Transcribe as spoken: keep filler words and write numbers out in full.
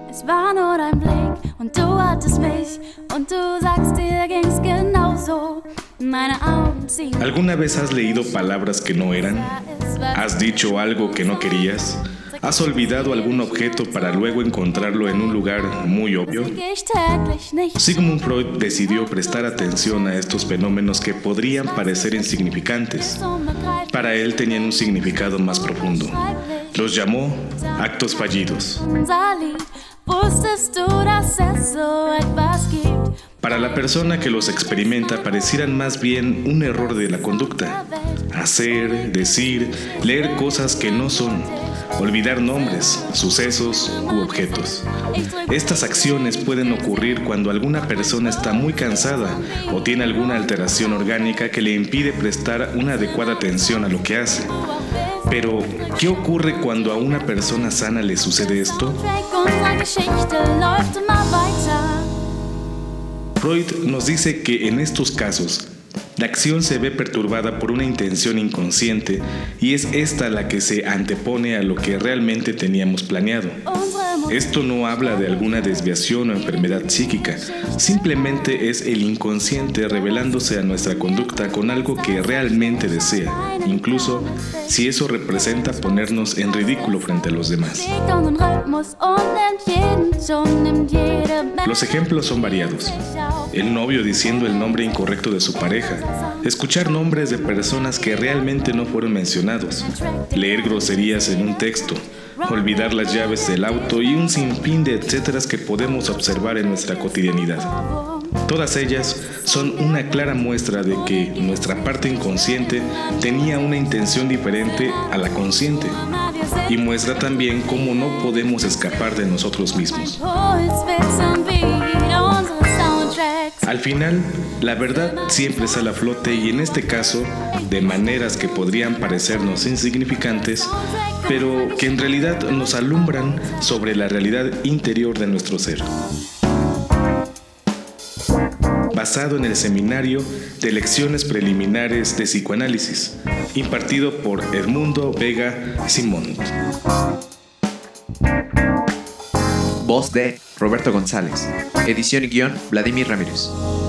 Es war nur dein Blick und du hattest mich und du sagst, dir ging's genauso. Meine Augen ziehen. ¿Alguna vez has leído palabras que no eran? ¿Has dicho algo que no querías? ¿Has olvidado algún objeto para luego encontrarlo en un lugar muy obvio? Sigmund Freud decidió prestar atención a estos fenómenos que podrían parecer insignificantes. Para él tenían un significado más profundo. Los llamó actos fallidos. Para la persona que los experimenta parecieran más bien un error de la conducta. Hacer, decir, leer cosas que no son. Olvidar nombres, sucesos u objetos. Estas acciones pueden ocurrir cuando alguna persona está muy cansada o tiene alguna alteración orgánica que le impide prestar una adecuada atención a lo que hace. Pero, ¿qué ocurre cuando a una persona sana le sucede esto? Freud nos dice que en estos casos, la acción se ve perturbada por una intención inconsciente y es esta la que se antepone a lo que realmente teníamos planeado. Esto no habla de alguna desviación o enfermedad psíquica, simplemente es el inconsciente revelándose a nuestra conducta con algo que realmente desea, incluso si eso representa ponernos en ridículo frente a los demás. Los ejemplos son variados. El novio diciendo el nombre incorrecto de su pareja, escuchar nombres de personas que realmente no fueron mencionados, leer groserías en un texto, olvidar las llaves del auto y un sinfín de etcéteras que podemos observar en nuestra cotidianidad. Todas ellas son una clara muestra de que nuestra parte inconsciente tenía una intención diferente a la consciente y muestra también cómo no podemos escapar de nosotros mismos. Al final, la verdad siempre sale a flote y en este caso, de maneras que podrían parecernos insignificantes, pero que en realidad nos alumbran sobre la realidad interior de nuestro ser. Basado en el seminario de lecciones preliminares de psicoanálisis, impartido por Edmundo Vega Simón. Voz de Roberto González. Edición y guión, Vladimir Ramírez.